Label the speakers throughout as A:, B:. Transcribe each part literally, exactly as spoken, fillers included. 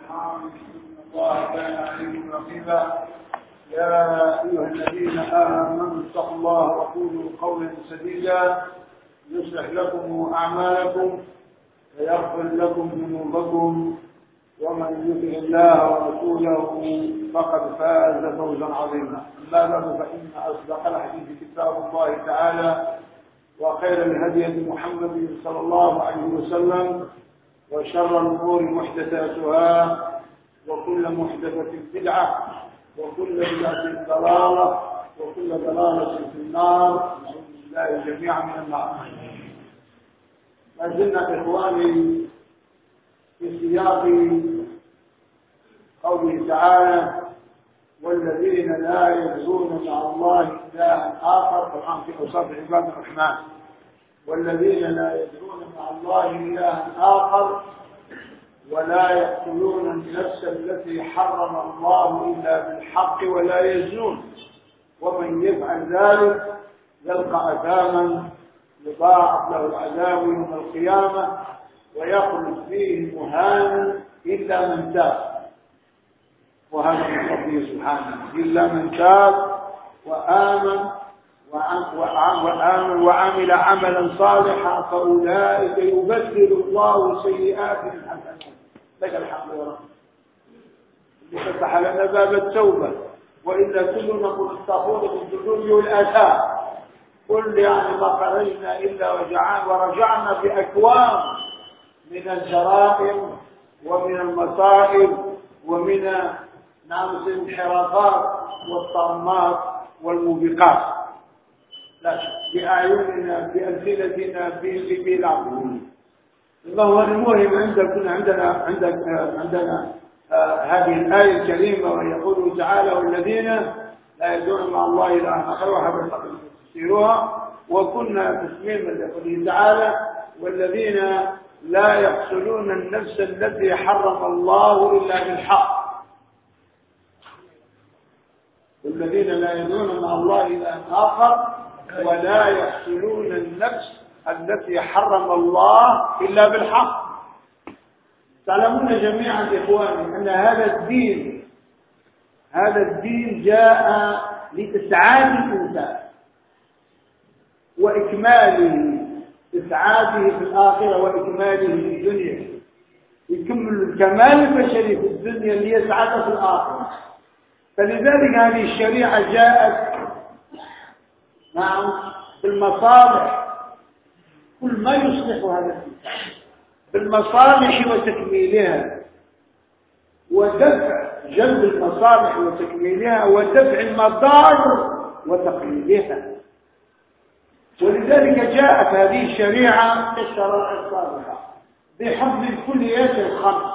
A: الأرحام إن الله كان عليكم رقيبا. يا أيها الذين آمنوا اتقوا الله وقولوا قولا سديدا يصلح لكم أعمالكم ويغفر لكم ذنوبكم ومن يطع الله ورسوله فقد فاز فوزا عظيما. أما بعد فإن أصدق الحديث كتاب الله تعالى وخير الهدي محمد صلى الله عليه وسلم وشر الأمور محدثاتها وكل محدثة بدعة وكل بدعة ضلالة وكل ضلالة في النار. نعوذ بالله جميعا من النار. ما زلنا إخواني في سياق قوله تعالى والذين لا يدعون مع الله إلها آخر. طبعا في أوصاف عباد الرحمن والذين لا يدعون مع الله إلها آخر ولا يقتلون النفس التي حرم الله إلا بالحق ولا يزنون ومن يفعل ذلك يلقى أثاما يضاعف له العذاب يوم القيامة ويخلد فيه مهانا إلا من تاب. وهذا من فضله سبحانه إلا من تاب وآمن وآمن وعمل عملا صالحا فأولئك يبدل الله سيئاتهم حسنات. لك الحمد يا رب اللي فتح لنا باب التوبة وإلا كلنا مستغفرون من الذنوب والآثام. قل يعني ما خرجنا إلا ورجعنا بأكوام من الجرائم ومن المصائب ومن نعم الانحرافات والطامات والموبقات لا بأعيننا بألسنتنا بالعقول. الله المهم عندك عندنا عندك عندنا آه هذه الآية الكريمة ويقول تعالى والذين لا يدعون مع الله إلها آخر وحبط تفسيرها وكنا تسميما لقوله تعالى والذين لا يقتلون النفس التي حرم الله إلا بالحق. والذين لا يدعون مع الله إلها آخر ولا يقتلون النفس التي حرم الله إلا بالحق. تعلمون جميعا إخواني أن هذا الدين هذا الدين جاء لإسعاد الإنسان وإكماله إسعاده في الآخرة وإكماله في الدنيا. يكمل الكمال البشري في الدنيا ليسعد في الآخرة. فلذلك هذه الشريعة جاءت نعم بالمصالح كل ما يصلح هذا الدين بالمصالح وتكميلها ودفع جلب المصالح وتكميلها ودفع المضار وتقليلها. ولذلك جاءت هذه الشريعة الشرائع الصالحة بحفظ الكليات الخمس.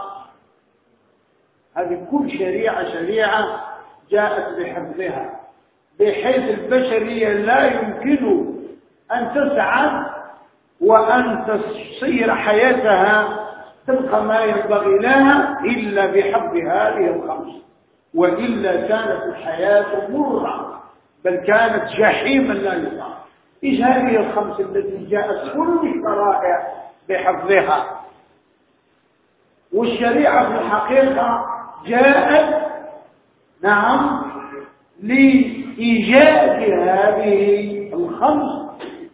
A: هذه كل شريعة شريعة جاءت بحفظها بحيث البشرية لا يمكن أن تسعد وأن تصير حياتها تبقى ما ينبغي لها إلا بحفظ هذه الخمس وإلا كانت الحياة مرة بل كانت جحيما لا يطاق. إيش هذه الخمس التي جاءت كل الشرائع بحفظها؟ والشريعة في الحقيقة جاءت نعم لإيجاد هذه الخمس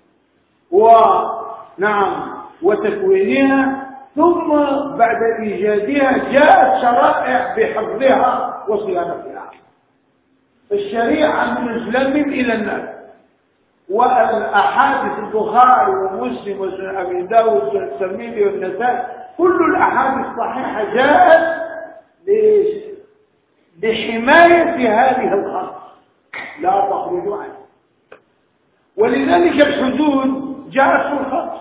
A: ونعم وتكوينها ثم بعد إيجادها جاءت شرائع بحفظها وصيانتها. الشريعة من الزلم إلى الناس والأحاديث البخاري ومسلم وسنن أبي داود وسنن الترمذي والنسائي كل الأحاديث الصحيحة جاءت ليش؟ لحماية هذه الخمس لا تخرجوا عنها. ولذلك الحدود جاءت في الخمس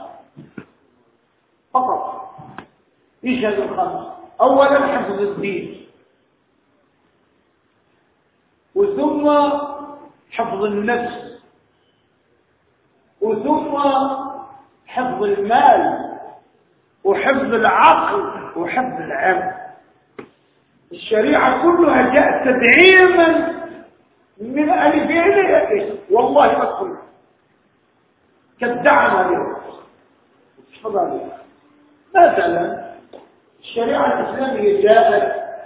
A: فقط. ايش هذه الخمس؟ اولا حفظ الدين وثم حفظ النفس وثم حفظ المال وحفظ العقل وحفظ العلم. الشريعة كلها جاءت تدعيما من ألف إلى ياء والله ما تقول كالدعم عليهم. مثلا الشريعة الإسلامية جاءت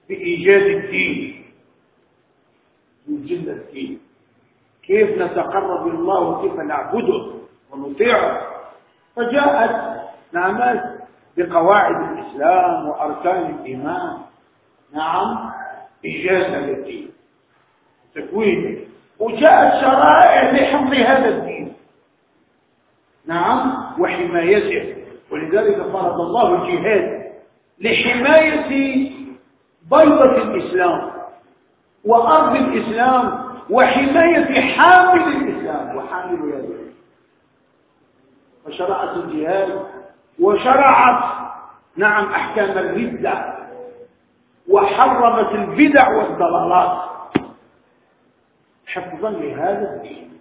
A: بإيجاد الدين، يوجد الدين، كيف نتقرب إلى الله وكيف نعبده ونطيعه. فجاءت نعمات بقواعد الإسلام وأركان الإيمان، نعم، إيجاد الدين، تكوينه، وجاءت شرائع لحفظ هذا الدين، نعم، وحمايته. ولذلك فرض الله الجهاد لحماية بيضة الإسلام وأرض الإسلام وحماية حامل الإسلام وحامل هذا. وشرعت الجهاد وشرعت، نعم، أحكام الردة وحرمت البدع والضلالات حفظا لهذا الدين.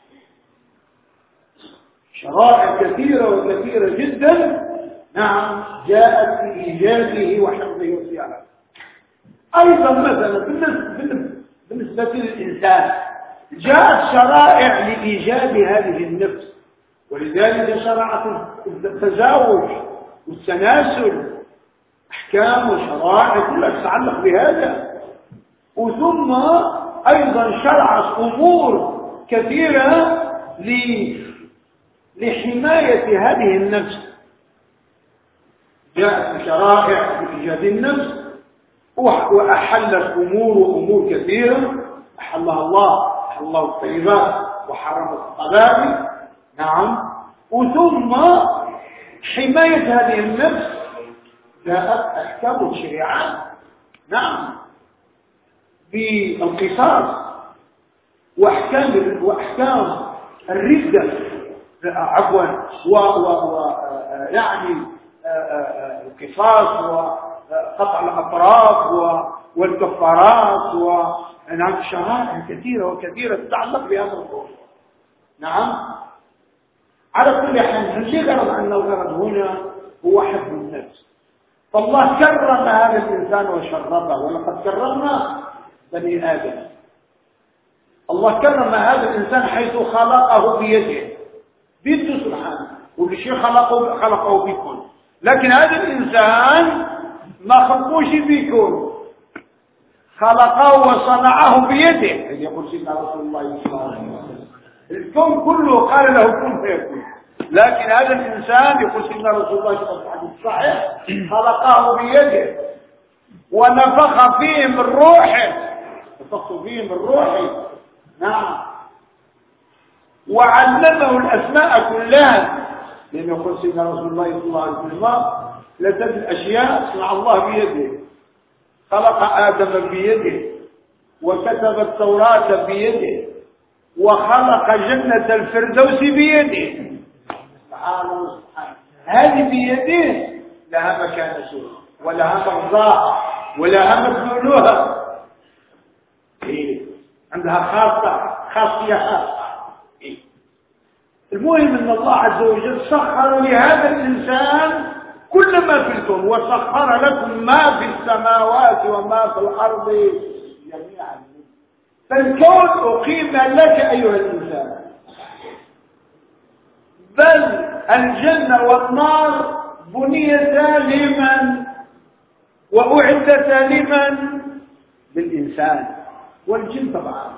A: شرائع كثيرة وكثيرة جدا، نعم، جاءت في إيجاده وحفظه وصيانته. أيضا مثلا بالنسبة للإنسان جاءت شرائع لإيجاد هذه النفس، ولذلك شرعت التزاوج والتناسل، أحكام وشرائع كلها تتعلق بهذا. وثم أيضا شرعت أمور كثيرة لحماية هذه النفس. جاءت شرائع لإيجاد النفس وأحلت أمور وأمور كثيرة أحلها الله، أحل الله الطيبات وحرم الخبائث، نعم. وثم حماية هذه النفس جاءت أحكام الشريعات، نعم، بالقصاص وأحكام وأحكام الردة، عفوا، و و يعني القصاص وقطع الأطراف والكفارات، ونعم شرائع كثيرة وكثيرة تتعلق بهذا الموضوع، نعم. على كل حال الغرض أن الغرض هنا هو حفظ النفس. فالله كرم هذا الإنسان وشرفه، ولقد كرمنا بني آدم. الله كرم هذا الإنسان حيث خلقه بيده، بيده سبحانه، وبشيء خلقه خلقه بكل. لكن هذا الإنسان ما خلقوش بكل، خلقه وصنعه بيده. يقول سيدنا رسول الله صلى الله عليه وسلم الكون كله قال له كن فيكون، لكن هذا الإنسان يقول سيدنا رسول الله صلى الله عليه وسلم صحيح خلقه بيده ونفخ فيه من روحه، نفخ فيه من روحه، نعم، وعلمه الأسماء كلها. لأنه يقول سيدنا رسول الله صلى الله عليه وسلم لا تجد الأشياء صنع الله بيده. خلق آدم بيده، وكتب التوراة بيده، وخلق جنة الفردوس بيده، سبحانه سبحانه. هذه بيده لها مكان سوء ولها مرضاة ولها مدلولها، إيه؟ عندها خاصة خاصية خاصة. إيه؟ المهم أن الله عز وجل سخر لهذا الإنسان كل ما في الكون، وسخر لكم ما في السماوات وما في الأرض جميعا. فالكون أقيم لك أيها الإنسان، بل الجنة والنار بنيتا لمن وأعدتا لمن؟ للإنسان والجن طبعا.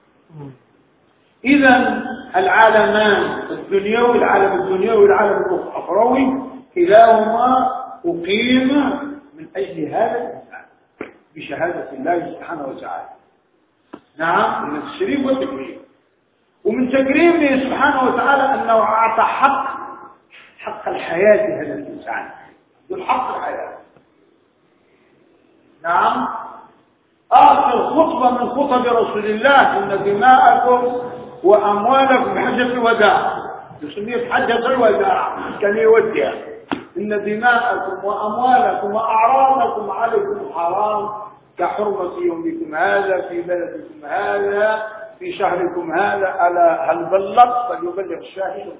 A: إذا العالمان الدنيوي، العالم الدنيوي والعالم الأخروي كلاهما أقيم من أجل هذا الإنسان بشهادة الله سبحانه وتعالى، نعم، من التشريف والتكريم. ومن تكريمه سبحانه وتعالى أنه أعطى حق حق الحياة هذا الإنسان، ذو حق الحياة، نعم. آخر خطبة من خطب رسول الله إن دماءكم وأموالكم حجة الوداع، يسميه حجة الوداع، كان يوديها. إن دماءكم وأموالكم وأعراضكم عليكم حرام كحرمة يومكم هذا في بلدكم هذا في شهركم هذا. ألا هل بلغ؟ فليبلغ الشاهد.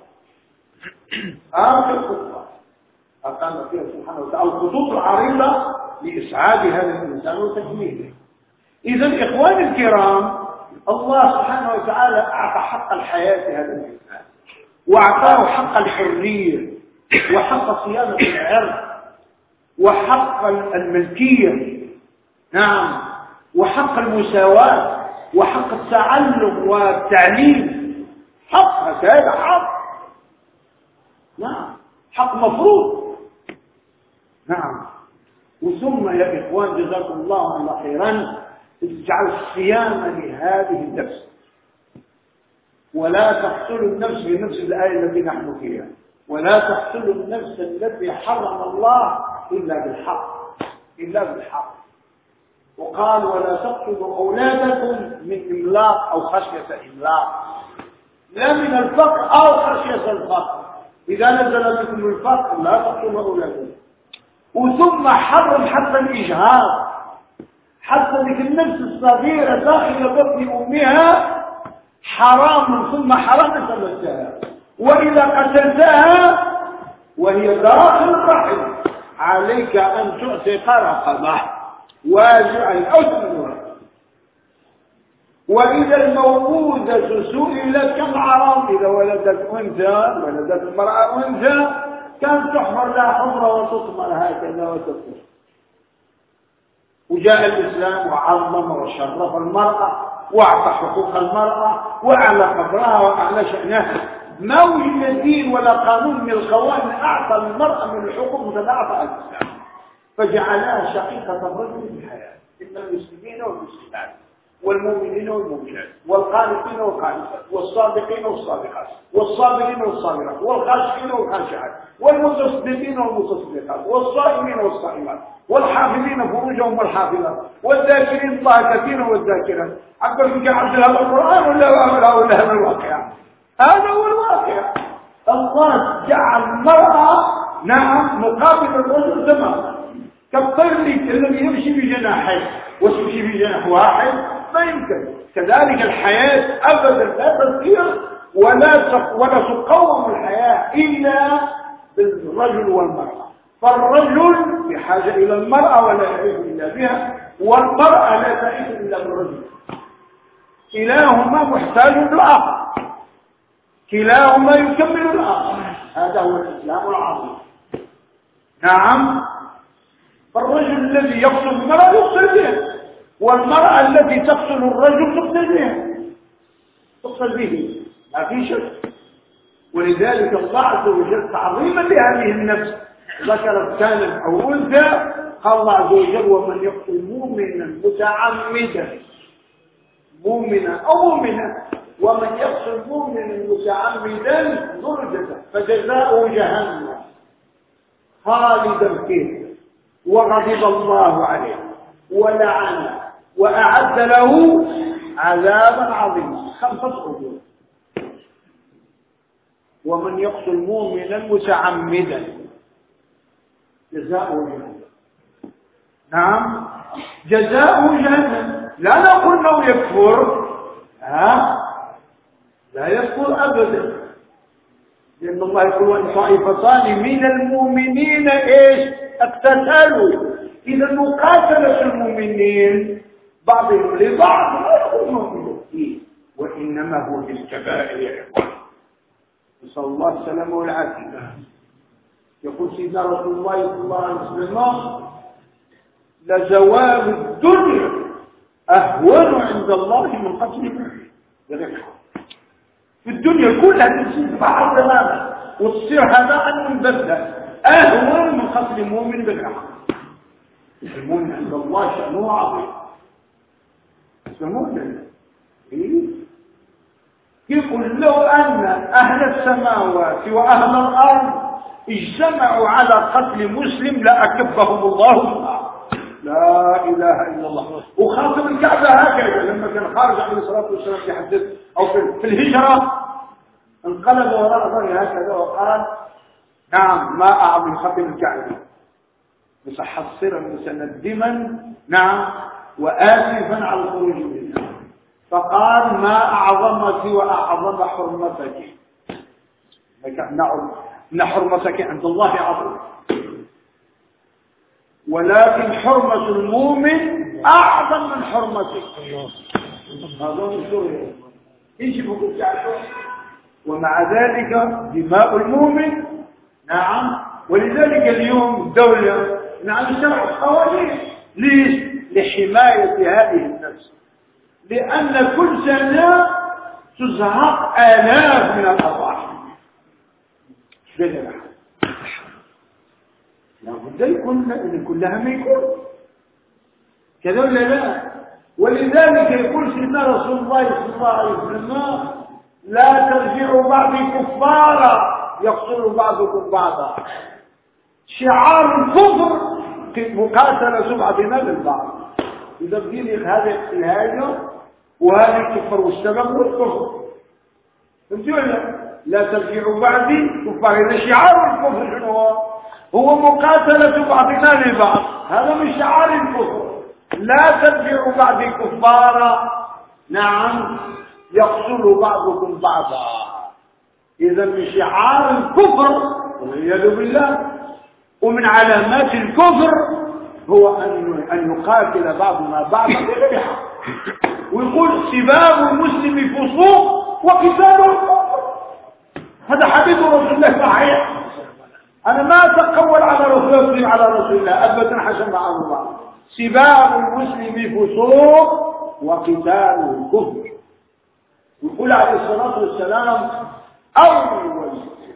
A: آخر خطبة أقام فيها سبحانه وتعالى الخطوط العريضة لإسعاد هذا الإنسان وتكميله. إذا إخواني الكرام، الله سبحانه وتعالى أعطى حق الحياة هذا الإنسان، وأعطاه حق الحرية وحق صيانة العرض وحق الملكية، نعم، وحق المساواة وحق التعلم والتعليم، حق هذا حق، نعم، حق مفروض. نعم. وثم يا إخوان جزاكم الله عنا خيرا، اجعل الصيام لهذه النفس، ولا تقتلوا النفس بنفس الآية التي نحن فيها، ولا تقتلوا النفس التي حرم الله إلا بالحق، إلا بالحق. وقال ولا تقتلوا أولادكم من إملاق أو خشية إملاق، لا من الفقر أو خشية الفقر. إذا نزل بكم الفقر لا تقتلوا أولادكم. وثم حرم حتى الإجهاض، حتى ذيك النفس الصغيرة داخل بطن أمها حرام، ثم حرام تمسها. وإذا قتلتها وهي داخل الرحم عليك أن تعتق رقبة واجعا أو ثمنها. وإذا الموءودة سئلت كم حرام، إذا ولدت أنثى ولدت المرأة أنثى كانت تحمر لها حمرة وتطمر هكذا وتطمر. وجاء الإسلام وعظم وشرف المرأة واعطى حقوق المرأة وأعلى قدرها وأعلى شأنها. ما وجد دين ولا قانون من القوانين أعطى المرأة من الحقوق مثل أعطى الإسلام، فجعلها شقيقة الرجل في الحياة، إن المسلمين والمسلمات والمؤمنين والمؤمنات والقانتين والقانتات والصادقين والصادقات والصابرين والصابرات والخاشعين والخاشعات والمتصدقين والمتصدقات والصائمين والصائمات والحافظين فروجهم والحافظات والذاكرين الله كثيرا والذاكرات. عبد عبد هذا القرآن ولا ولا هذا الواقع؟ هذا هو الواقع. الله جعل المرأة نعم مقابل الرجل تماما، كالطير الذي يمشي بجناحين ويمشي بجناح واحد ما يمكن. كذلك الحياة أبدا لا تصير ولا ولا تقوم الحياة إلا بالرجل والمرأة. فالرجل بحاجة إلى المرأة ولا يعيش إلا بها، والمرأة لا تعيش إلا بالرجل. كلاهما محتاج للآخر، كلاهما يكمل الآخر. هذا هو الإسلام العظيم. نعم. فالرجل الذي يقتل المرأة يقتل بها، والمرأة التي تقتل الرجل تقتل بها، تقتل به، ما في شك. ولذلك الله عز وجل تعظيما لهذه النفس ذكرت كانت أو أنثى، قال الله عز وجل ومن يقتل مؤمنا متعمدا، مؤمنا أو مؤمنا، ومن يقتل مؤمنا متعمدا ضرجته فجزاؤه جهنم خالدا فيه وغضب الله عليه ولعنه وأعد له عذابا عظيما. خمسة أجور. ومن يقتل مؤمنا متعمدا جزاؤه جهنم. نعم، جزاؤه جهنم. لا نقول انه يكفر، ها لا يكفر ابدا، لان الله يقول وان طائفتان من المؤمنين ايش اقتتلوا. اذا مقاتله المؤمنين بعضهم لبعض لا يكونون بالدين، وانما هو بالكبائر يا اخوان. نسال الله السلامه والعافيه. يقول سيدنا رسول الله صلى الله عليه وسلم لزوال الدنيا أهون عند الله من قتل المؤمن. في الدنيا كلها تصير بعض تماما وتصير هباء منبثا أهون من قتل المؤمن بالحق. المؤمن عند الله شأنه عظيم. المؤمن يقول لو أن أهل السماوات وأهل الأرض اجتمعوا على قتل مسلم لأكبهم الله النار. لا إله إلا الله. وخاطب الكعبة هكذا لما كان خارج عليه الصلاة والسلام يحدث أو في الهجرة انقلب وراء ظهره هكذا وقال نعم ما أعظم خاطب الكعبة متحصرا متندما نعم وآسفا على الخروج منها، فقال ما أعظمك وأعظم حرمتك، إن حرمتك عند الله عظيم، ولكن حرمة المؤمن أعظم من حرمتك. هذا مشهور ايش بقول تعرفوا. ومع ذلك دماء المؤمن نعم. ولذلك اليوم الدولة نعم شرع قوانين. ليش؟ لحماية هذه النفس، لأن كل سنة تزهق آلاف من الأضعاف. لا بد يكون ان كلها ما يكون كذا ولا لا؟ ولذلك يقول سيدنا رسول الله صلى الله عليه وسلم: لا ترجعوا بعضي كفارا يقتل بعضكم بعضا. شعار الكفر مقاتله سبعتنا للبعض. اذا بدين هذه الهاجه وهذه الكفر والسبب والكفر، فهمتوا ولا؟ لا ترجعوا بعدي كفار. إذا شعار الكفر شنو هو؟ هو مقاتلة بعضنا لبعض، هذا من شعار الكفر. لا ترجعوا بعدي كفارا، نعم، يقتل بعضكم بعضا. إذا من شعار الكفر والعياذ بالله ومن علامات الكفر هو أن أن يقاتل بعضنا بعضا بغير حق. ويقول: سباب المسلم فسوق وقتاله كفر. هذا حديث رسول الله صحيح. أنا ما أتقول على رسول الله على رسول الله أبدا، حسن مع الله. سباب المسلم فسوق وقتاله كفر. يقول عليه الصلاة والسلام: أول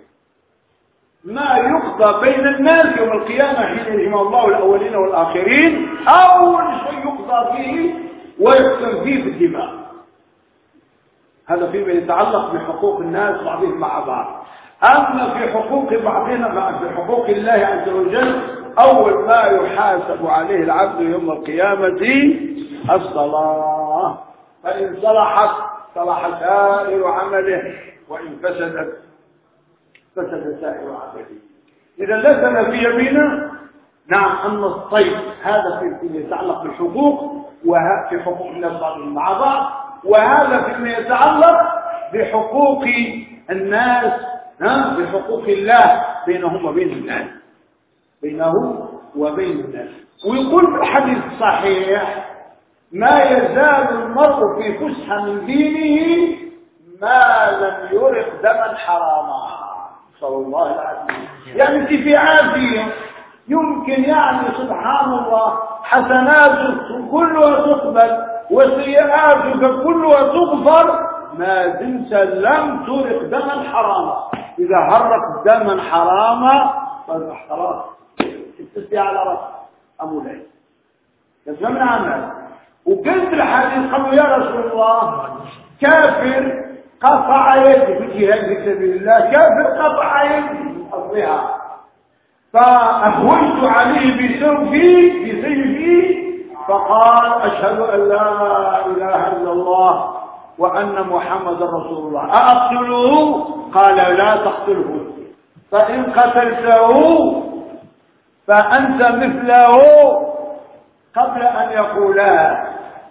A: ما يقضى بين الناس يوم القيامة حين يجمع الله الأولين والآخرين، أول شيء يقضى فيه ويحكم فيه بالدماء. هذا فيما يتعلق بحقوق الناس بعضهم مع بعض. أما في حقوق بعضنا مع في حقوق الله عز وجل، أول ما يحاسب عليه العبد يوم القيامة الصلاة، فإن صلحت صلح سائر عمله، وإن فسدت فسد سائر عمله. إذا لسنا في يمينه نعم أن الصيد هذا فيما يتعلق بالحقوق وفي حقوق الناس بعضهم مع بعض، وهذا فيما يتعلق بحقوق الناس بحقوق الله بينهم وبين الناس، بينه وبين الناس. ويقول في الحديث الصحيح: ما يزال المرء في فسحة من دينه ما لم يرق دما حراما. صلى الله عليه وسلم. يعني انت في عافية، يمكن يعني سبحان الله حسناتك كلها تقبل وسيئاتك كلها تغفر ما دمت لم ترق دما حراما. إذا هرق دما حراما خلاص تستطيع على رأسك أبو ليل يسمى عمل. وقلت الحديث قالوا: يا رسول الله، كافر قطع يدي في جهاد في سبيل الله، كافر قطع يدي من أصلها، فأهويت عليه بسيفي بسيفي فقال: أشهد أن لا إله إلا الله وأن محمد رسول الله، أقتله؟ قال: لا تقتله، فإن قتلته فأنت مثله قبل أن يقولا،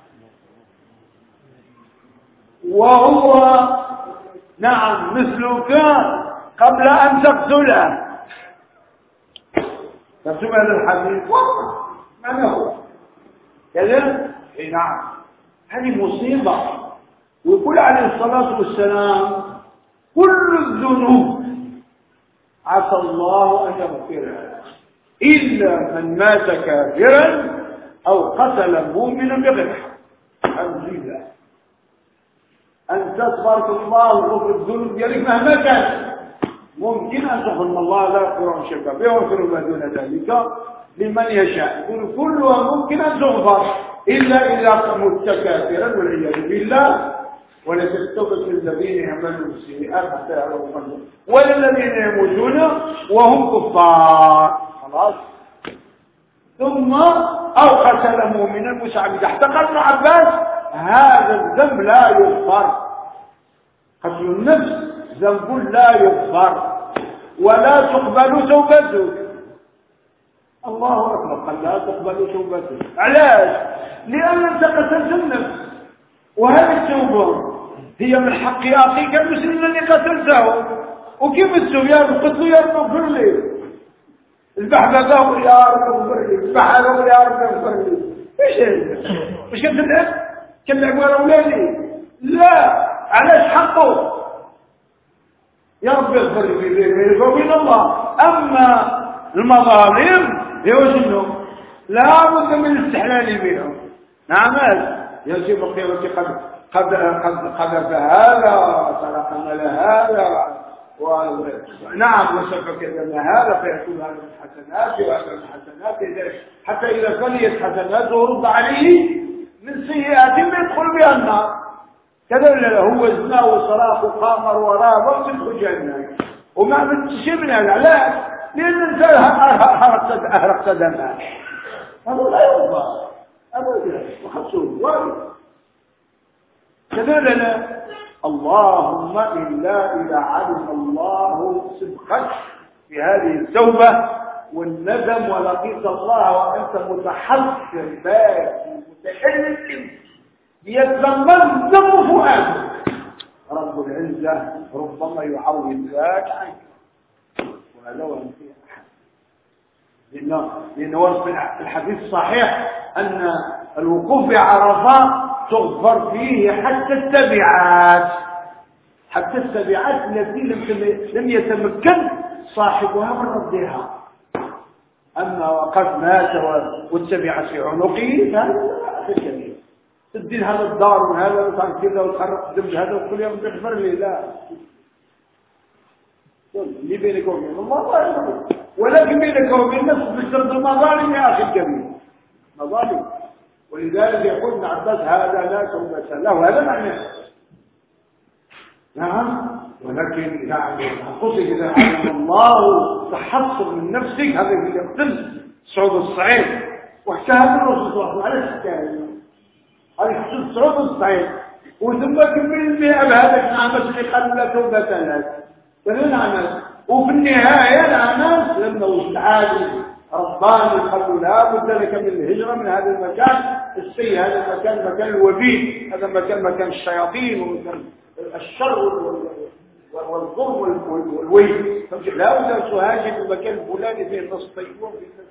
A: وهو نعم مثلك قبل أن تقتله. تسمع هذا الحديث من هو كذا؟ اي نعم، هذه مصيبة. ويقول عليه الصلاة والسلام: كل الذنوب عسى الله أن يغفرها إلا من مات كافرا أو قتل مؤمنا بغير حق. الحمد لله أن تبارك الله غفر الذنوب ديالك مهما كان. ممكن أن تقول إن الله لا يغفر عن شرك به ويغفر ما دون ذلك لمن يشاء، يقول كلها ممكن أن تغفر إلا إذا مت كافرا والعياذ بالله. وليست التوبة للذين يعملون السيئات حتى يعلموا فضله، ولا الذين يموتون وهم كفار. خلاص. ثم أو قتل مؤمنا متعمدا. احتقر ابن عباس: هذا الذنب لا يغفر. قتل النفس ذنب لا يغفر ولا تقبل توبته. الله أكبر. قال: لا تقبل توبته. علاش؟ لأن أنت قتلت النفس، وهذه التوبة هي من حق أخيك المسلم الذي قتلته. وكيف تسوي؟ يا رب قتلوا، يا رب اغفر لي. البح باباه: يا رب اغفر لي. البح هذا: يا رب اغفر لي. ايش هذا؟ مش كتلعب كتلعب ولا أولادي؟ لا، علاش حقه؟ يا رب اغفر لي بيني وبين الله. أما المظالم هي شنو؟ لا بد من الاستحلال به. فيها. نعم يوم القيامة قد قد قد قذف هذا وسرق مال هذا ونعم وسفك دم هذا فيكون هذا من حسناته وهذا من حسناته حتى إذا فنيت حسناته رد عليه من سيئات يدخل بها النار. كذا ولا هو زنا وصراخ وقامر وراه ويدخل جهنم وما بتشي من هذا. لا لأن الإنسان أهرقت دمه هذا لا يرضى أبدا وخصوه وارد. كذا لا اللهم إلا إذا علم الله صدقك في هذه التوبة والندم ولقيت الله وأنت متحسر باكي متحرك يتزمن دم فؤادك رب العزة ربما يعوض ذاك عنك. وهذا هو فيه أحد لأنه لأنه في الحديث الصحيح أن الوقوف بعرفات تغفر فيه حتى التبعات حتى التبعات التي لم يتمكن صاحبها من ردها. أما وقد مات والتبعة في عنقه فهذا لا كبير. تدين هذا الدار وهذا وكان كذا وتحرق الدم هذا وكل يوم تغفر لي لا اللي بينك وبين الله لا يغفر. ولكن بينك وبين النفس بسرد المظالم يا أخي الكبير مظالم. ولذلك يقول ابن عباس هذا لا توبة له وهذا معناه. نعم ولكن يعني قصد إذا علم الله تحصل من نفسك هذا يقتل صعود الصعيد واحتهد الرسول صلى الله عليه وسلم هذا يحصل صعود الصعيد وثم كمل بها بهذا النعمة اللي قال لا توبة لك فلنعمل. وفي النهاية الناس لما وصل عالم رباني قالوا لا بد لك من الهجرة من هذا المكان السيء. هذا المكان مكان الوبيل هذا مكان مكان الشياطين ومكان الشر والظلم والويل. لا بد أن تهاجر في المكان الفلاني فيه النص طيبون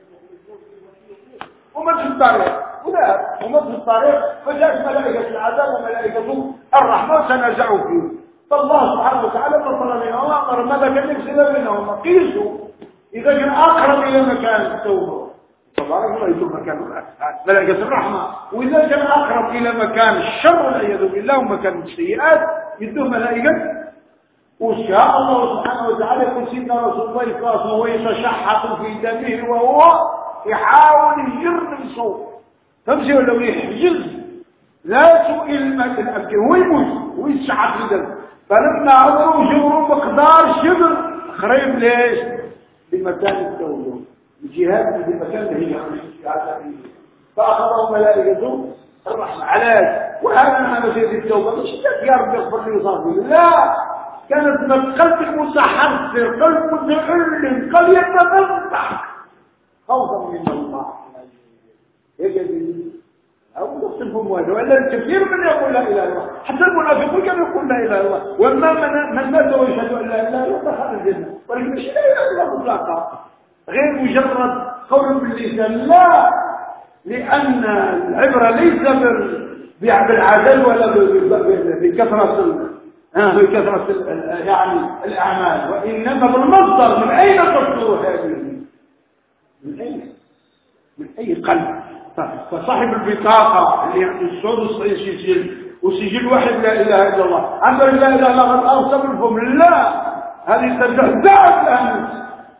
A: وما في الطريق ولا وما في الطريق فجاءت ملائكة العذاب وملائكة الرحمة تنازعوا فيه. فالله سبحانه وتعالى فصل بينهم وأمر ماذا كان يفصل بينهم قيسوا إذا كان أقرب إلى مكان التوبة تبارك الله يكون مكان ملائكة الرحمة. وإذا كان أقرب إلى مكان الشر والعياذ بالله ومكان السيئات يدوه ملائكة. وشاء الله سبحانه وتعالى يقول سيدنا رسول الله صلى الله عليه وسلم وهو يتشحط في دمه وهو يحاول يجر نفسه تمشي ولو يحجز لا سوء المكان الأمكن هو يموت ويتشحط في دمه. فلما عبروا جوروا مقدار شبر قريب ليش بمكان التوبة الجهاد في مكان اللي هي فأخذوا ملائكته الرحمة علاج. وهذا معنى مسيرة التوبة مش يا رب يغفر لي وصافي لا كانت من قلب المتحسر قلب متعلم قلب يتمنح خوفا من الله يجب أو نصفهم واجه وإلا الكثير من يقول لا إله إلا الله حتى المنافقون كانوا يقول لا إله إلا الله وما من من مات ويشهد أن لا إله إلا الله دخل الجنة. ولكن مش لا إله إلا الله مطلقا غير مجرد قول باللسان لا. لأن العبرة ليس بالعدل ولا بكثرة بكثرة يعني الأعمال وإنما بالمصدر. من أين تصدر هذه؟ من أين؟ من أي قلب؟ فصاحب البطاقة اللي يعني الصعود الصعيد سجل وسجل واحد لا إله إلا الله عنده لا إله إلا الله قد أرسل الفم لا هذه تزعزعت لها النفس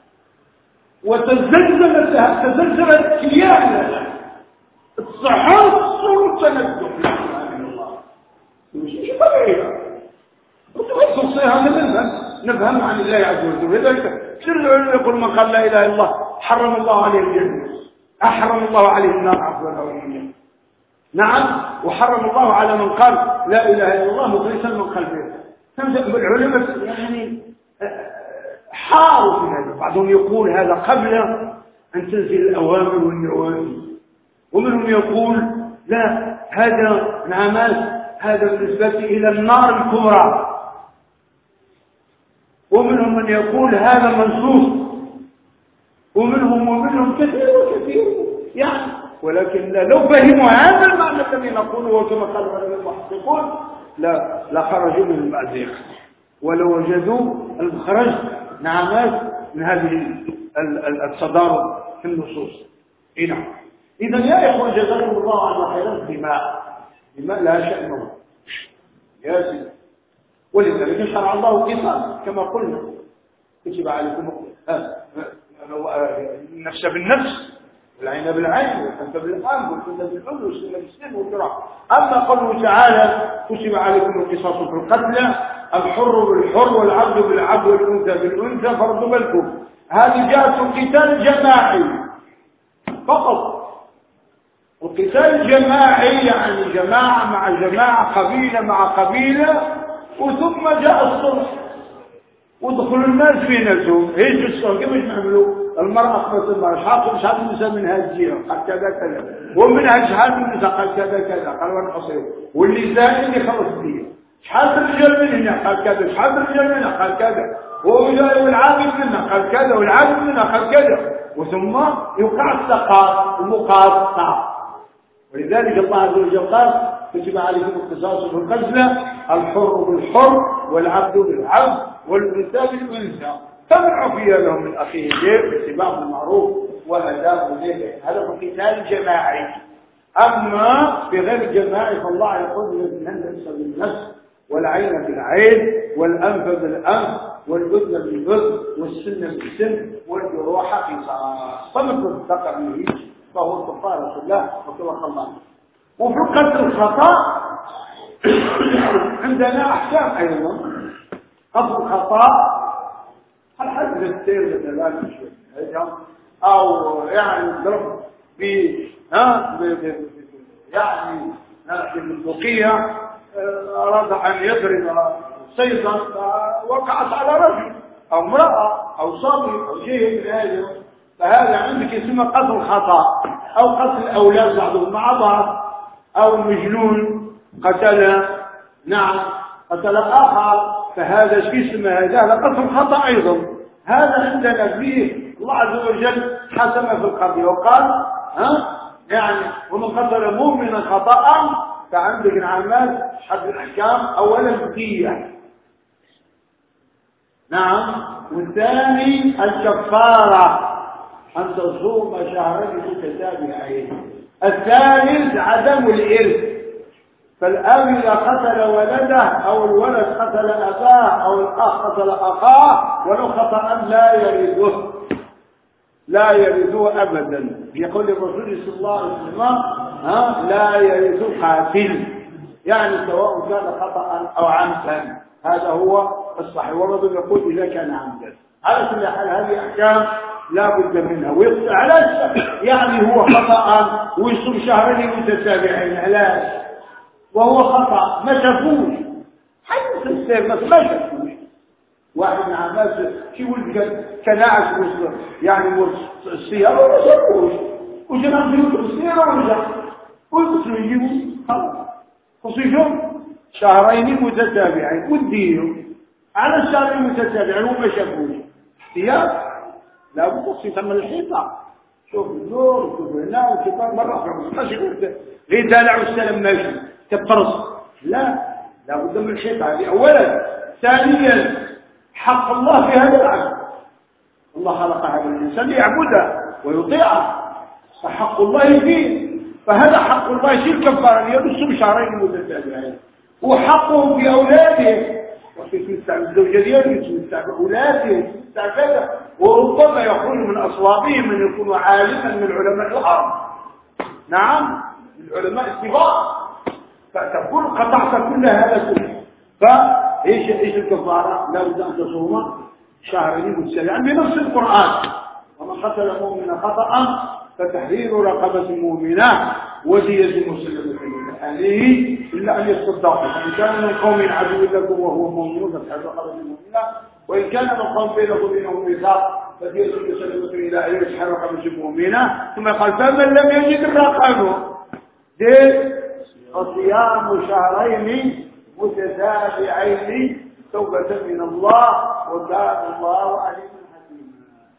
A: وتزلزلت لها تزلزلت كيانها الصحاص والتنزل لا إله إلا الله مش طبيعي. وتبص هذا نفهم نفهم عن الله عز وجل. لذلك كل يقول من قال لا إله إلا الله حرم الله عليه الجنة أحرم الله عليه النار عفوا الله. نعم وحرم الله على من قال لا إله إلا الله مخلصا من قلبه. العلماء يعني حاروا في هذا. بعضهم يقول هذا قبل أن تنزل الأوامر والنواهي ومنهم يقول لا هذا نعمات هذا بالنسبة إلى النار الكبرى ومنهم من يقول هذا منسوخ ومنهم ومنهم كثير وكثير يعني. ولكن لو فهموا هذا المعنى الذي نقوله وكما قال العلماء المحققون لا لخرجوا من المأزق ولو وجدوا المخرج نعمات من هذه التضارب في النصوص. نعم. إذا يا إخوان جزاكم الله عز لما لا شأنه يا سيدي. ولذلك شرع الله قصاص كما قلنا كتب عليكم النفس بالنفس والعين بالعين والأنف بالأنف والأذن بالأذن والسن بالسن والجراح. أما قوله تعالى كتب عليكم القصاص في القتلى الحر بالحر والعبد بالعبد والأنثى بالأنثى فردوا بالكم، هذه جاءت القتال جماعي فقط. القتال الجماعي يعني جماعة مع جماعة، قبيلة مع قبيلة، وثم جاء الصلح ودخلوا الناس في نفسهم. ايش الصلح؟ كيف نعملوا؟ المرأة قالت المرأة شحال شحال النساء من هذه الجهة قال كذا كذا، ومنها شحال من النساء قال كذا كذا، قال وانا قصير، واللي زائد اللي خلص الدية شحال الرجال من هنا قال كذا، شحال الرجال من هنا قال كذا، والعابد منا قال كذا، والعابد منا قال كذا، وثم يوقع التقاط المقاطعة. ولذلك الله عز وجل قال كتب عليكم القصاص في القتلى الحر بالحر والعبد بالعبد والأنثى بالأنثى فمن عفي له من أخيه شيء باتباع بالمعروف وأداء إليه، هذا في قتال جماعي. أما في غير الجماعي فالله يقول النفس بالنفس والعين بالعين والأنف بالأنف والأذن بالأذن والسن بالسن والجروح قصاص، فمن تصدق به فهو كفارة الله وتوكل الله. وفي قتل الخطأ عندنا أحكام أيضا. قتل الخطأ الحد السير مثلا أو يعني ضرب ب ها يعني بالبقية أراد أن يضرب صيدا وقعت على رجل أو امرأة أو صبي أو شيء من هذا، فهذا عندك اسمه قتل خطأ. أو قتل الأولاد بعضهم مع بعض، أو مجنون قتل نعم قتل آخر، فهذا شو اسمه؟ هذا قتل خطأ أيضا. هذا عندنا فيه الله عز وجل حسم في القضية وقال ها يعني ومن قتل مؤمنا خطأ فعندك العمال حد الأحكام أولا الدية نعم، والثاني الكفارة أن تصوم شهرين متتابعين، الثالث عدم الإرث. فالأب إذا قتل ولده أو الولد قتل أباه أو الأخ قتل أخاه ولو خطأ لا يرثه لا يرثه أبدا. يقول الرسول صلى الله عليه وسلم ها لا يرث قاتل، يعني سواء كان خطأ أو عمدا، هذا هو الصحيح. والرسول يقول إذا كان عمدا. على كل حال هذه أحكام لا بد منها. ويقطع علاش يعني هو خطأ ويصوم شهرين متتابعين علاش وهو خطأ ما شافوش حيث السير بس ما شافوش. واحد من عماس شي ولد كان ناعس يعني السيارة ما شافوش وجنا نزيدوا السيارة ورجع ويقتلوا يجيبوا خلاص خصوصهم شهرين متتابعين وديهم على الشهرين المتتابعين وما شافوش سيارة لا بد تصير من الحيطة. شوف النور وشوف هنا وشوف مرة ماشي غير دلع والسلام ماشي كالطرس، لا لا بد من الحيطة هذه أولا. ثانيا حق الله في هذا العبد، الله خلق هذا الإنسان ليعبده ويطيعه فحق الله فيه، فهذا حق الله شيء الكفارة يبصوا شهرين متتابعين. وحقهم في أولاده وفي الزوجة ديالهم يتمتع بأولاده يتمتع كذا، وربما يخرج من أصوابهم من يكون عالما من علماء الأرض نعم من علماء الكبار، فتكون قطعت كل هذا كله. فايش ايش الكفاره؟ لا بد ان تصوم شهرين متتابعين بنص القران. ومن قتل مؤمنا خطأ فتحرير رقبة مؤمنة ودية مسلمة عليه إلا أن يصدق. إن كان من قوم عدو لكم وهو مؤمن فتحرير رقبة مؤمنة، وإن كان من قوم بينكم وبينهم ميثاق فدية مسلمة إلى أهله وتحرير رقبة مؤمنة. ثم قال فمن لم يجد الرقبة دي فصيام شهرين متتابعين توبة من الله وكان الله عليما حكيما.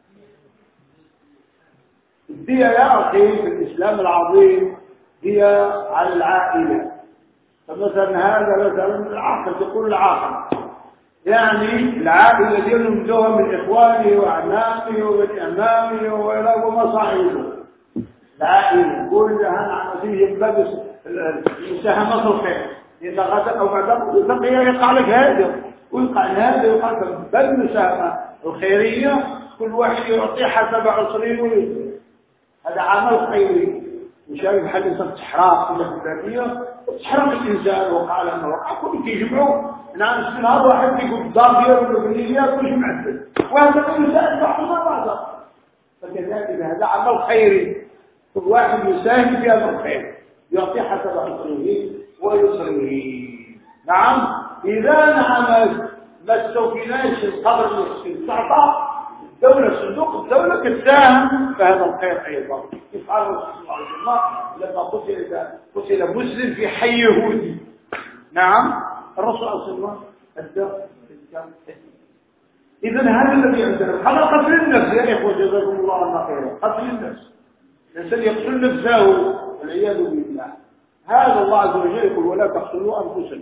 A: الدية يا أخي في الإسلام العظيم هي على العائلة. فمثلا هذا مثلا العاقل تقول العاقل يعني العائلة ديالهم ذوها من إخوانه وأعمامه وبني أعمامه ومصاحبه. العائلة كلها عن فيهم بس المساهمة في الخير إذا غدا أو بعد غدا يقع لك هذا ويقع هذا ويقع لك. بل المساهمة الخيرية كل واحد يعطي حسب عصره ويسره، هذا عمل خيري. مشابه بحال الانسان تحرق ولا الذاتيه تحرق الانسان وقع لما وقع كل كيجمعوا. نعم نهار واحد كيقول الدار ديالو بالنيات كلشي معدل، وهذا كله يساعد بعضنا بعضا. فكذلك هذا عمل خيري، كل واحد يساهم في هذا الخير يعطي حسب عصره ويسره. نعم إذا نعم ما استوفيناش القدر المحسن تعطى الدولة صندوق الدولة كتساهم فهذا الخير أيضا. يفعل الرسول صلى الله عليه وسلم لما قتل قتل مسلم في حي يهودي. نعم الرسول صلى الله عليه وسلم أدى. إذا هذا الذي عندنا هذا قتل النفس يا إخوة جزاكم الله عنا خيرا. قتل النفس، الإنسان يقتل نفسه والعياذ بالله. هذا الله عز وجل يقول ولا تقتلوا أنفسكم.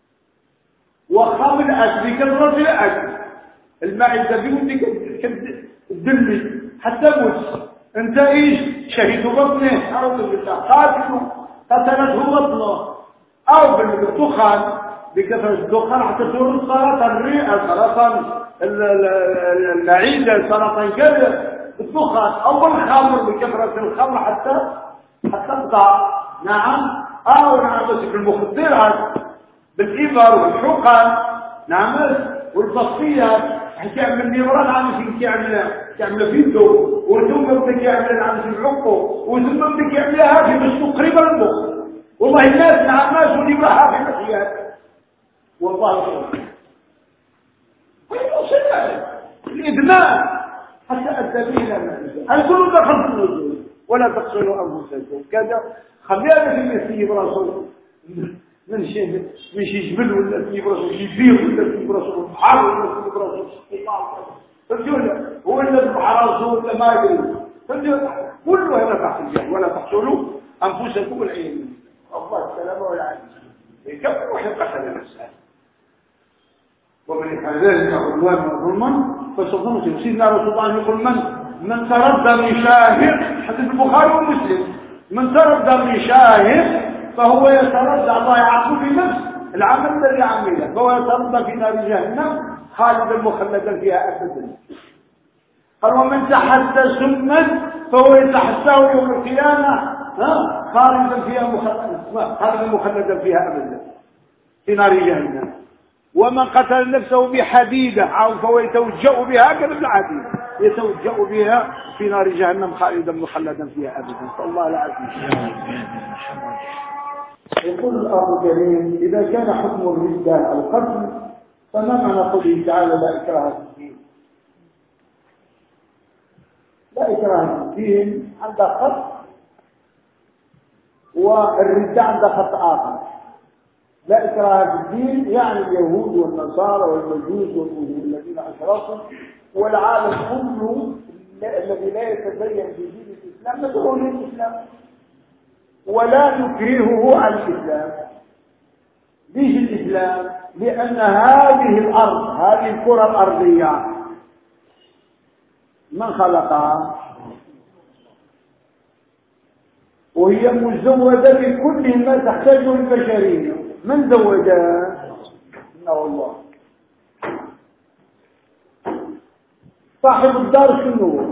A: وخام الأكل بكثرة الأكل، المعدة بيودي كالدمي حتى موت. انت ايش شهيد بطنه اعوذ بالله قاتله قتلته بطنه، او بالدخان بكثرة الدخان حتى تصير سرطان الرئة، سرطان العيدة، سرطان كذا الدخان، او بالخمر بكثرة الخمر حتى حتى تقطع. نعم او نعم بس بالمخدرات بالإبر والحقن. نعم والبصيات حتعمل نيران عم تعمل تعمل فيدو وثم بدك يعمل عم العقو وثم بدك يعملها في مش تقريبا المخ. والله الناس نعم ناس ونبراها في الحياة والله شكرا. ويوصل الإدمان حتى أدى به إلى ما الكل دخل في النزول. ولا تقتلوا أنفسكم كذا خلينا في المسيح برسول من شيء من شيء جبل ولا في براسه شيء بير ولا في براسه بحر ولا في براسه فهمتوا هو اللي البحر راسه ولا ما يدري. فهمتوا كله هذا تحت الجهل. ولا تقتلوا انفسكم والعياذ بالله. الله السلامه والعافيه. كم واحد قتل نفسه ومن يفعل ذلك عدوانا وظلما فسوف نصيبه. سيدنا رسول الله يقول من من تردى من شاهد، حديث البخاري ومسلم، من تردى من شاهد فهو يتردى الله يعاقبه في نفس العمل الذي عمله، فهو يتردى في نار جهنم خالدا مخلدا فيها ابدا. قال ومن تحدى سنة فهو يتحداه يوم القيامة خالدا فيها مخلدا خالدا مخلدا فيها ابدا في نار جهنم. ومن قتل نفسه بحديدة فهو يتوجأ بها كذا بالحديدة، يتوجأ بها في نار جهنم خالدا مخلدا فيها ابدا. فالله العافية. يقول الآخر الكريم إذا كان حكم الردة القتل فما معنى قوله تعالى لا إكراه في الدين؟ لا إكراه في الدين عند خط، والردة عند خط آخر. لا إكراه في الدين يعني اليهود والنصارى والمجوس والمجوس الذين أشركوا والعالم كله الذي لا يتبين في دين الإسلام ندعو للإسلام ولا نكرهه على الإسلام. ليش الإسلام؟ لأن هذه الأرض هذه الكرة الأرضية من خلقها؟ وهي مزودة بكل ما تحتاجه البشرية. من زودها؟ إنه الله. صاحب الدار شنو؟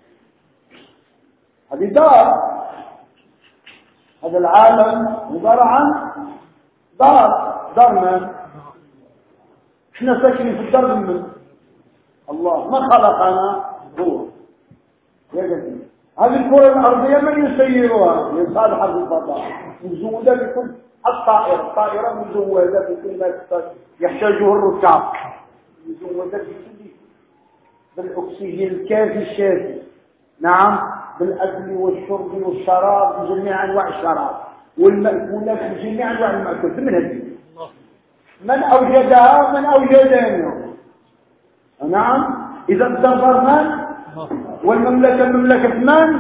A: هذه دار، هذا العالم عبارة عن دار. دار من؟ احنا ساكنين في الدار من الله. ما خلقنا هو يا جديد. هذه الكرة الأرضية من يسيرها؟ يصالح الفضاء مزودة بكل الطائرة. الطائرة مزودة بكل ما يحتاجه الركاب، مزودة بكل بالأكسجين الكافي الشافي. نعم بالأكل والشرب والشراب بجميع أنواع الشراب والمأكولات بجميع أنواع المأكولات. من هذه من أوجدها؟ من أوجدها؟ نعم إذا الدبر من؟ والمملكة مملكة من؟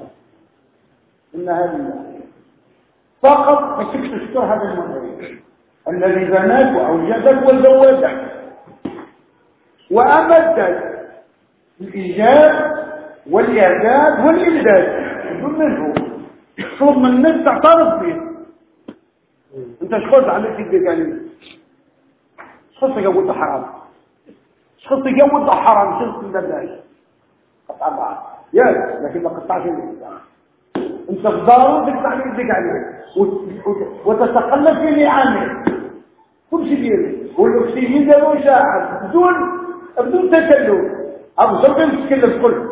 A: إن هذه فقط بسك تشكر هذا المنظر الذي بناك وأوجدك وزودك وأمدك الإيجاد والإعداد والإمداد منه. طلب منك تعترف به انت شخص عملت في الدجاجة شخص يقول حرام شخص يقول حرام شخص من الدجاج قطع يا لكن ما قطعش الإنسان انت في داره تقطع لي الدجاجة وتتقلب في نعمه كل شيء ديالي والاكسجين ده مشاعر بدون بدون تكلف ابو سلطان يتكلم كله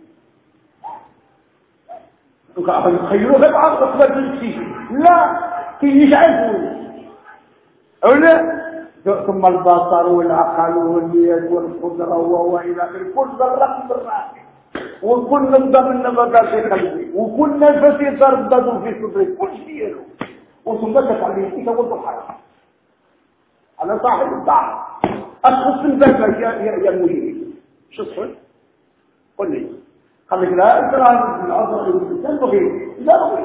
A: تخيلوا غير عقل قبل الاكسجين لا يشعفون او لا ثم البصر والعقل واليد والقدره والى اخره كل ذره بالراس وكل نبضه من نبضات في قلبي وكل نفس يتردد في صدري كل شيء له وثم تتعلمي تقول حرام على صاحب الدعوة أشخص من ذلك يا يا المجيب شو صحيح؟ قل لي قال لك لا إكراه في العصر الإنسان بغيت لا بغيت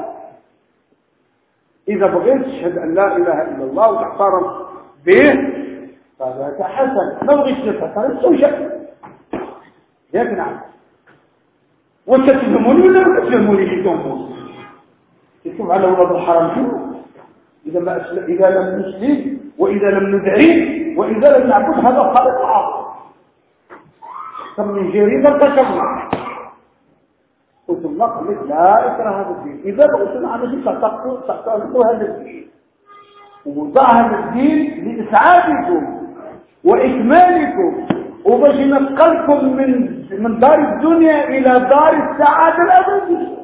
A: إذا بغيت تشهد أن لا إله إلا الله وتحترم به فذاك حسن ما بغيتش تفهم تسوي شيء ياك نعم وانت تفهموني ولا ما تفهموني في تفهموني تكتب على ولد الحرام شنو إذا ما أسلم إذا لم نسلم وإذا لم ندعيه وإذا لم نعبد هذا خالق عظيم ثم من جريمة تكبر وثم قلت لا إكراه هذا الدين إذا بغيتنا عن الدين تعتقدوا هذا الدين ووضع هذا الدين لإسعادكم وإكمالكم وباش ينقلكم من من دار الدنيا إلى دار السعادة الأبدية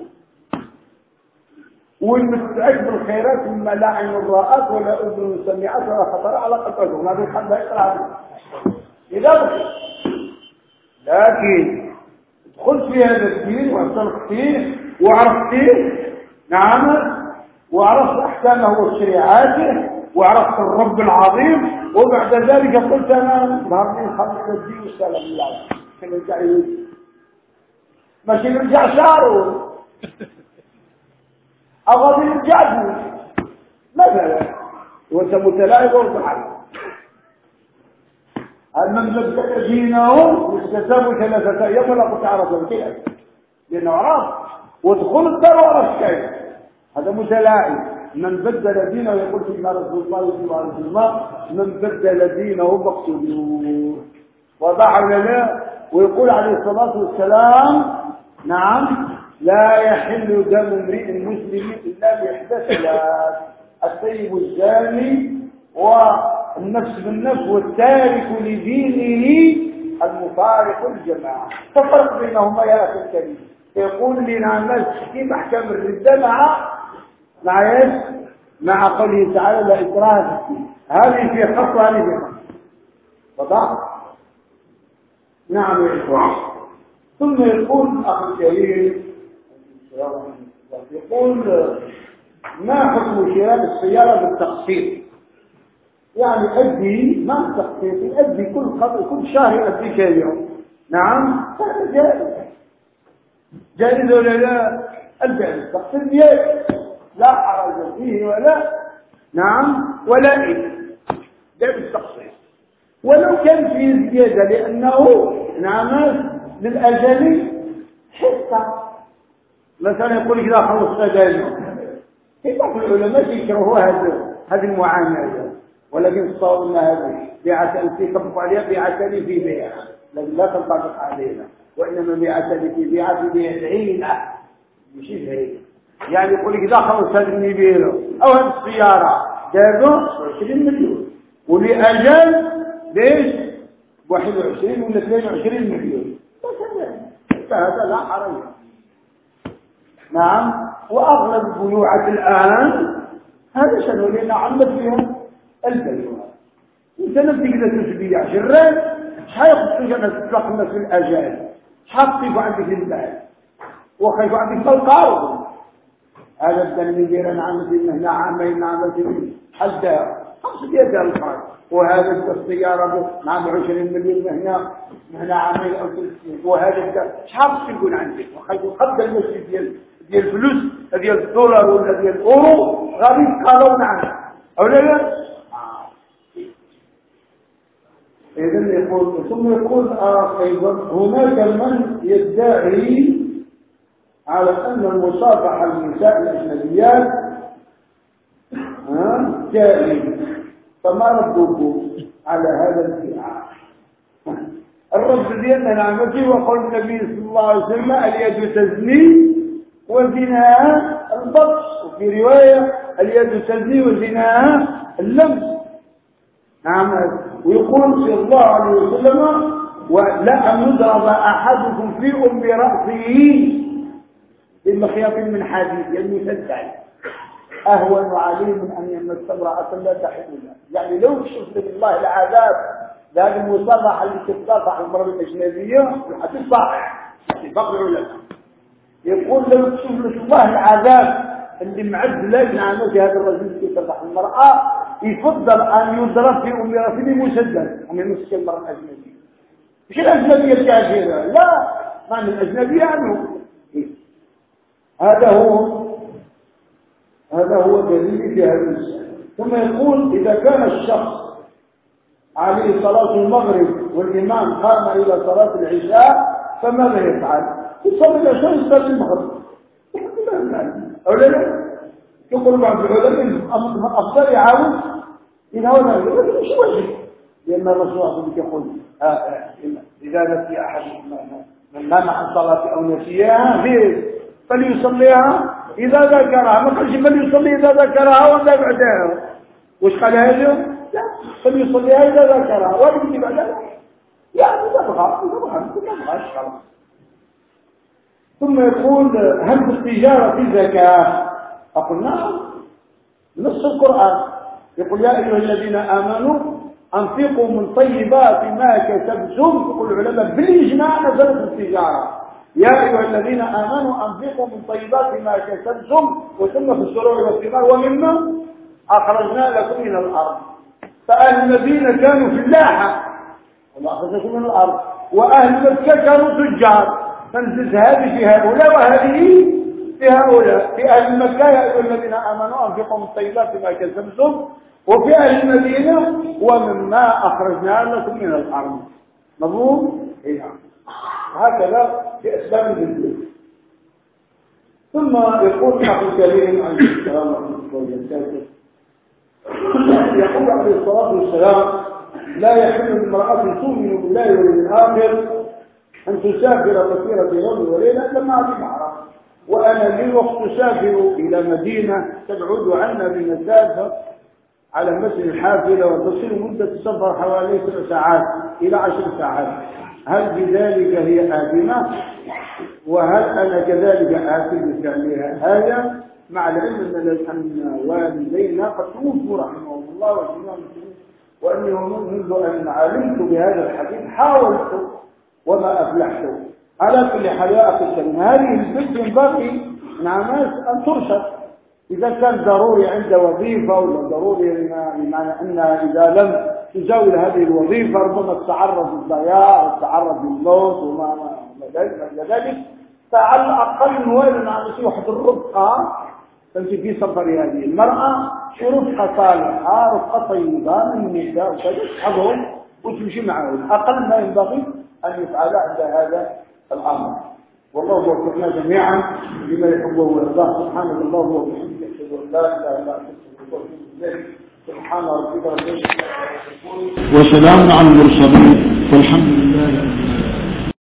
A: والمستعد بالخيرات مما لا عين رأت ولا أذن سمعت ولا خطر على قلبهم هذا الحد لا يقرأ إذا لكن دخلت في هذا الدين واعترفت فيه وعرفت فيه نعم وعرفت أحكامه وشريعاته وعرفت الرب العظيم وبعد ذلك قلت أنا ظهرني خلق الدين والسلام الله كان يرجع يوجد ماشي يرجع شعره أغاضي الجعب مثلا وانت متلاعب وارضعي المن لبسك دينه يستسابوا ثلاثة أيام ولا قد تعرفوا كيف لأنه عرف ودخول الدار وعرف كيف هذا متلاعب من بدل دينه يقول في رسول الله صلى الله عليه وسلم من بدل دينه فاقتلوه وضع لنا ويقول عليه الصلاة والسلام نعم لا يحل دم امرئ مسلم الا باحدى ثلاث السيب الزاني والنفس بالنفس والتارك لدينه المفارق الجماعه تفرق بينهما يا اخي الكريم يقول لنا الناس تحكيم احكام الرده مع مع ايش مع قوله تعالى لا اكراه في الدين هذه في خط هذه في خط وضع نعم يا اخوان ثم يقول اخي الكريم يقول ما حكم شراء السيارة بالتقسيط يعني أدي ما التقسيط أدي كل قبل كل شهر أدي شيء نعم هذا جائز جائز ولا لا الجائز التقسيط جائز لا حرج فيه ولا نعم ولا إثم جائز التقسيط ولو كان فيه زيادة لأنه نعم للأجل حصة مثلا يقول لك لا خلص دائما في بعض العلماء يكرهوا هذا هذه المعامله ولكن الصواب ان هذه بيعه في تطبق عليها بيعه في بيع لكن لا تنطبق علينا وانما بيعه في بيعه في بيع عينه مش هيك يعني يقول لك لا خلص هذا النبيل او هذه السياره جابوا عشرين مليون ولاجل ليش واحد وعشرين ولا اثنين وعشرين مليون فهذا لا حرج نعم وأغلب البيوعات الآن هذا شنو لأن عمت فيها البيوعات وانت نبدي إذا تبيع شرين حيخص جنة تطلق الناس في الأجال حقيقوا عندك المال وخيفوا عندك القارض هذا بدل من غير نعمة هنا عامين نعمة حتى خمس ديال القارض وهذا السيارة نعم عشرين مليون هنا هنا عامين أو ثلاثين وهذا شحال يكون عندك وخيفوا قبل المسجد ديال ديال الفلوس ديال الدولار ولا ديال الاورو غادي يتقاضوا عنه او لا لا اذا يقول ثم يقول ايضا هناك من يدعي على ان المصافحه للنساء الاجنبيات جاهل. فما ردكم على هذا الادعاء؟ الرد ديالنا نعمتي وقول النبي صلى الله عليه وسلم اليد تزني وزناها البطش، وفي رواية اليد تزني وزناها اللمس. نعم. ويقول صلى الله عليه وسلم ولا أن يضرب أحدكم في أم رأسه بمخيط من حديد المسدع أهون عليه من أن يمس امرأة لا تحل له. يعني لو شفت بالله العذاب هذه المصرحة اللي تتصرح المرأة الأجنبية الحديث صحيح اتفاق العلماء. يقول لو تشوف الله العذاب اللي معد لا نعمل هذا الرجل اللي يتصرح المرأة يفضل أن يضرب في أم رأسه مسدد أن يمسك المرأة الأجنبية. مش الأجنبية الكافرة، لا، معنى الأجنبية عنه. هذا هو هذا هو دليل في هذا المسألة. ثم يقول إذا كان الشخص عليه صلاة المغرب والإمام قام إلى صلاة العشاء فماذا يفعل؟ يصلي العشاء يصلي المغرب أو لا؟ يقول بعض العلماء أفضل يعاود إن هذا مش واجب، لأن الرسول صلى الله عليه وسلم يقول إذا نسي أحد من نام عن صلاة أو نسيها فليصليها إذا ذكرها. ما قالش فليصلي إذا ذكرها ولا بعدها. وش قال هذا؟ لا، فليصليها إذا ذكرها ولا بعدها. يعني تبغى تبغى تبغى خلاص. ثم يقول هل التجارة زكاة؟ أقول نعم، نص القرآن يقول يا أيها الذين آمنوا أنفقوا من طيبات ما كسبتم. يقول العلماء بالإجماع نزلت التجارة. يا أيها الذين آمنوا أنفقوا من طيبات ما كسبتم وثم في السرور والثمار ومما أخرجنا لكم من الأرض. فأهل المدينة كانوا فلاحة وما أخرجكم من الأرض، وأهل مكة كانوا تجار. فنزلت هذه في هؤلاء وهذه في هؤلاء. في أهل مكة يا أيها الذين آمنوا أنفقوا من طيبات ما كسبتم، وفي أهل المدينة ومما أخرجنا لكم من الأرض. مفهوم؟ إيه نعم. هكذا في أسباب الدين. ثم يقول أخي الكريم عليه السلام يقول عليه الصلاة والسلام لا يحل لامرأة تؤمن بالله واليوم الآخر أن تسافر مسيرة يوم وليلة إلا مع ذي محرم. وأنا للوقت تسافر إلى مدينة تبعد عنا بمسافة على مثل الحافلة وتصل مدة السفر حوالي سبع ساعات إلى عشر ساعات. هل بذلك هي آثمة؟ وهل أنا كذلك آثم بفعلها هذا؟ مع العلم أن والدينا قد توفوا رحمهم الله وأنه منذ أن علمت بهذا الحديث حاولت وما أفلحت. على كل حال يا أخي الكريم هذه البنت ينبغي نعم أن ترشد إذا كان ضروري عند وظيفة ولا ضروري بمعنى أن إذا لم تزاول هذه الوظيفة ربما تتعرض للضياع وتتعرض للموت وما إلى ذلك. فعلى الأقل نوال مع واحد الرفقة فأنت في سفر هذه المرأة شو رفقة صالحة رفقة طيبة من النساء وكذا تحضرهم وتمشي معهم. أقل ما ينبغي أن يفعل عند هذا الأمر. والله وفقنا جميعا لما يحبه ويرضاه. سبحانك اللهم وبحمدك أشهد أن لا إله إلا أنت أستغفرك وأتوب إليك. سبحان ربك رب العزة عما يصفون وسلام على المرسلين والحمد لله.